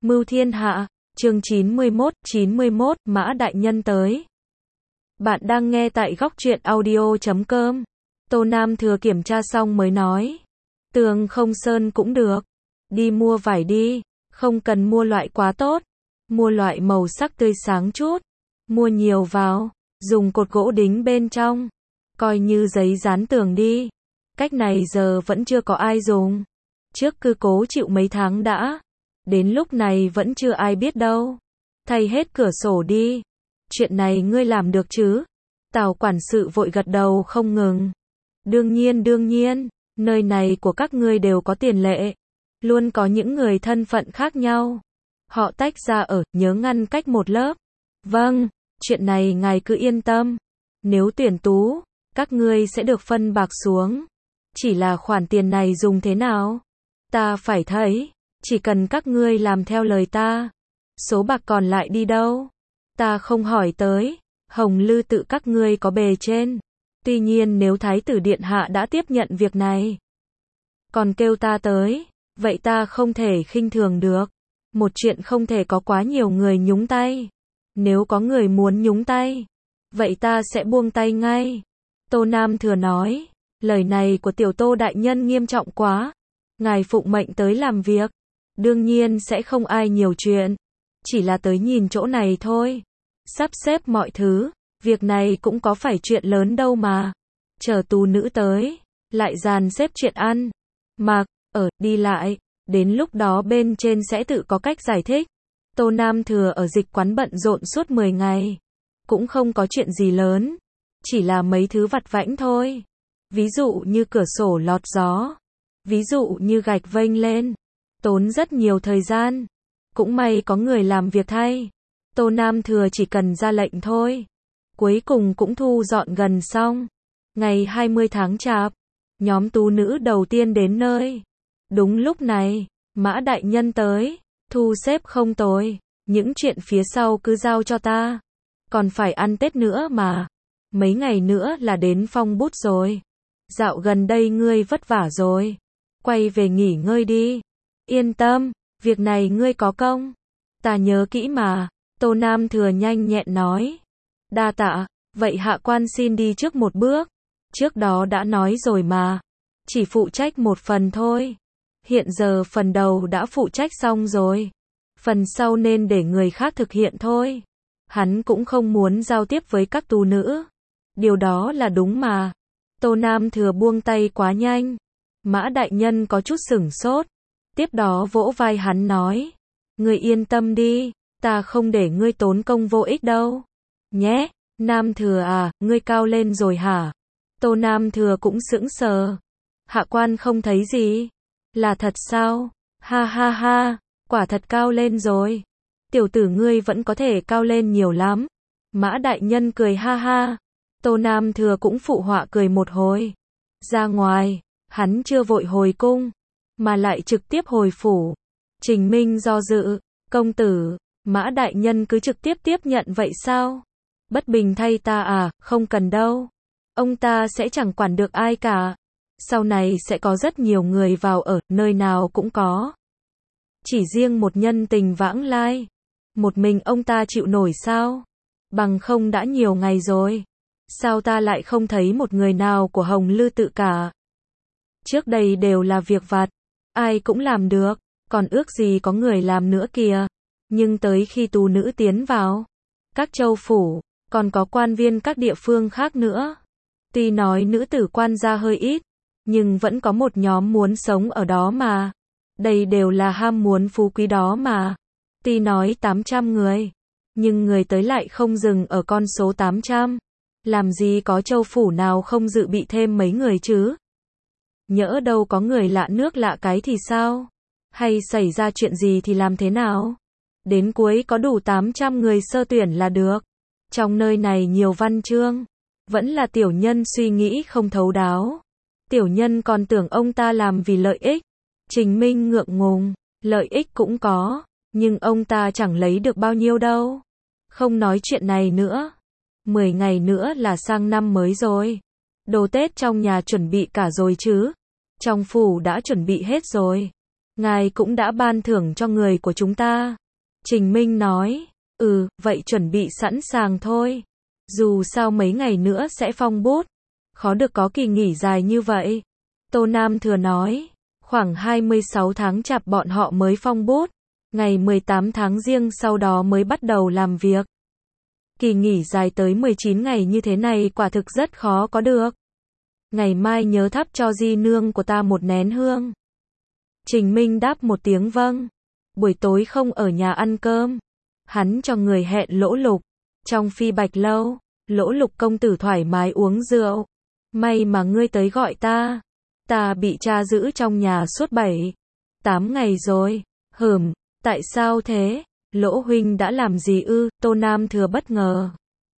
Mưu thiên hạ, chương 91, Mã Đại Nhân tới. Bạn đang nghe tại góc truyện audio.com. Tô Nam Thừa kiểm tra xong mới nói. Tường không sơn cũng được. Đi mua vải đi, không cần mua loại quá tốt. Mua loại màu sắc tươi sáng chút. Mua nhiều vào, dùng cột gỗ đính bên trong. Coi như giấy dán tường đi. Cách này giờ vẫn chưa có ai dùng. Trước cứ cố chịu mấy tháng đã. Đến lúc này vẫn chưa ai biết đâu. Thay hết cửa sổ đi. Chuyện này ngươi làm được chứ? Tào quản sự vội gật đầu không ngừng. Đương nhiên, nơi này của các ngươi đều có tiền lệ. Luôn có những người thân phận khác nhau. Họ tách ra ở, nhớ ngăn cách một lớp. Vâng, chuyện này ngài cứ yên tâm. Nếu tuyển tú, các ngươi sẽ được phân bạc xuống. Chỉ là khoản tiền này dùng thế nào? Ta phải thấy. Chỉ cần các ngươi làm theo lời ta. Số bạc còn lại đi đâu? Ta không hỏi tới. Hồng Lư tự các ngươi có bề trên. Tuy nhiên nếu Thái tử Điện Hạ đã tiếp nhận việc này, còn kêu ta tới, vậy ta không thể khinh thường được. Một chuyện không thể có quá nhiều người nhúng tay. Nếu có người muốn nhúng tay, vậy ta sẽ buông tay ngay. Tô Nam Thừa nói, lời này của tiểu Tô Đại Nhân nghiêm trọng quá. Ngài phụng mệnh tới làm việc. Đương nhiên sẽ không ai nhiều chuyện. Chỉ là tới nhìn chỗ này thôi. Sắp xếp mọi thứ. Việc này cũng có phải chuyện lớn đâu mà. Chờ tú nữ tới. Lại dàn xếp chuyện ăn. Mặc, ở, đi lại. Đến lúc đó bên trên sẽ tự có cách giải thích. Tô Nam Thừa ở dịch quán bận rộn suốt 10 ngày. Cũng không có chuyện gì lớn. Chỉ là mấy thứ vặt vãnh thôi. Ví dụ như cửa sổ lọt gió. Ví dụ như gạch vênh lên. Tốn rất nhiều thời gian. Cũng may có người làm việc thay. Tô Nam Thừa chỉ cần ra lệnh thôi. Cuối cùng cũng thu dọn gần xong. Ngày 20 tháng Chạp, nhóm tú nữ đầu tiên đến nơi. Đúng lúc này, Mã Đại Nhân tới. Thu xếp không tồi. Những chuyện phía sau cứ giao cho ta. Còn phải ăn Tết nữa mà. Mấy ngày nữa là đến phong bút rồi. Dạo gần đây ngươi vất vả rồi. Quay về nghỉ ngơi đi. Yên tâm, việc này ngươi có công. Ta nhớ kỹ mà. Tô Nam Thừa nhanh nhẹn nói. Đa tạ, vậy hạ quan xin đi trước một bước. Trước đó đã nói rồi mà. Chỉ phụ trách một phần thôi. Hiện giờ phần đầu đã phụ trách xong rồi. Phần sau nên để người khác thực hiện thôi. Hắn cũng không muốn giao tiếp với các tú nữ. Điều đó là đúng mà. Tô Nam Thừa buông tay quá nhanh. Mã Đại Nhân có chút sửng sốt. Tiếp đó vỗ vai hắn nói. Ngươi yên tâm đi, ta không để ngươi tốn công vô ích đâu. Nhé, Nam Thừa à, ngươi cao lên rồi hả? Tô Nam Thừa cũng sững sờ. Hạ quan không thấy gì. Là thật sao? Ha ha ha, quả thật cao lên rồi. Tiểu tử ngươi vẫn có thể cao lên nhiều lắm. Mã Đại Nhân cười ha ha. Tô Nam Thừa cũng phụ họa cười một hồi. Ra ngoài, hắn chưa vội hồi cung, mà lại trực tiếp hồi phủ. Trình Minh do dự, công tử, Mã Đại Nhân cứ trực tiếp tiếp nhận vậy sao? Bất bình thay ta à, không cần đâu. Ông ta sẽ chẳng quản được ai cả. Sau này sẽ có rất nhiều người vào ở, nơi nào cũng có. Chỉ riêng một nhân tình vãng lai. Một mình ông ta chịu nổi sao? Bằng không đã nhiều ngày rồi. Sao ta lại không thấy một người nào của Hồng Lư tự cả? Trước đây đều là việc vặt. Ai cũng làm được. Còn ước gì có người làm nữa kìa. Nhưng tới khi tú nữ tiến vào các châu phủ, còn có quan viên các địa phương khác nữa. Tuy nói nữ tử quan gia hơi ít, nhưng vẫn có một nhóm muốn sống ở đó mà. Đây đều là ham muốn phú quý đó mà. Tuy nói 800 người, nhưng người tới lại không dừng ở con số 800. Làm gì có châu phủ nào không dự bị thêm mấy người chứ? Nhỡ đâu có người lạ nước lạ cái thì sao? Hay xảy ra chuyện gì thì làm thế nào? Đến cuối có đủ 800 người sơ tuyển là được. Trong nơi này nhiều văn chương. Vẫn là tiểu nhân suy nghĩ không thấu đáo. Tiểu nhân còn tưởng ông ta làm vì lợi ích. Trình Minh ngượng ngùng. Lợi ích cũng có. Nhưng ông ta chẳng lấy được bao nhiêu đâu. Không nói chuyện này nữa. 10 ngày nữa là sang năm mới rồi. Đồ Tết trong nhà chuẩn bị cả rồi chứ? Trong phủ đã chuẩn bị hết rồi. Ngài cũng đã ban thưởng cho người của chúng ta. Trình Minh nói, vậy chuẩn bị sẵn sàng thôi. Dù sao mấy ngày nữa sẽ phong bút. Khó được có kỳ nghỉ dài như vậy. Tô Nam Thừa nói, khoảng 26 tháng chạp bọn họ mới phong bút. Ngày 18 tháng Giêng sau đó mới bắt đầu làm việc. Kỳ nghỉ dài tới 19 ngày như thế này quả thực rất khó có được. Ngày mai nhớ thắp cho di nương của ta một nén hương. Trình Minh đáp một tiếng vâng. Buổi tối không ở nhà ăn cơm. Hắn cho người hẹn Lỗ Lục. Trong Phi Bạch Lâu, Lỗ Lục công tử thoải mái uống rượu. May mà ngươi tới gọi ta. Ta bị cha giữ trong nhà suốt 7-8 ngày rồi. Tại sao thế? Lỗ huynh đã làm gì ư? Tô Nam Thừa bất ngờ.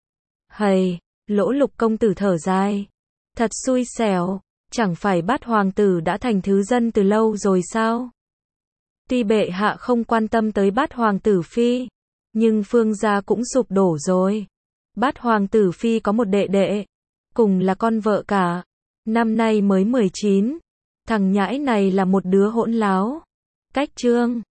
Lỗ Lục công tử thở dài. Thật xui xẻo, chẳng phải Bát hoàng tử đã thành thứ dân từ lâu rồi sao? Tuy bệ hạ không quan tâm tới Bát hoàng tử phi, nhưng Phương gia cũng sụp đổ rồi. Bát hoàng tử phi có một đệ đệ, cùng là con vợ cả, năm nay mới 19. Thằng nhãi này là một đứa hỗn láo. Cách chương